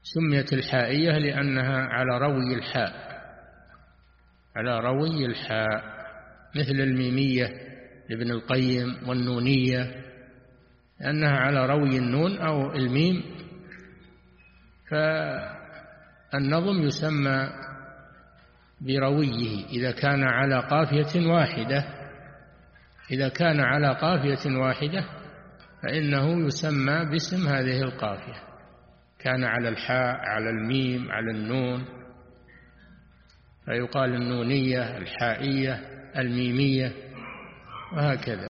سميت الحائية لأنها على روي الحاء، على روي الحاء، مثل الميمية لابن القيم والنونية لأنها على روي النون أو الميم. فالنظم يسمى برويه إذا كان على قافية واحدة، إذا كان على قافية واحدة فإنه يسمى باسم هذه القافية، كان على الحاء، على الميم، على النون، فيقال النونية، الحائية، الميمية، وهكذا.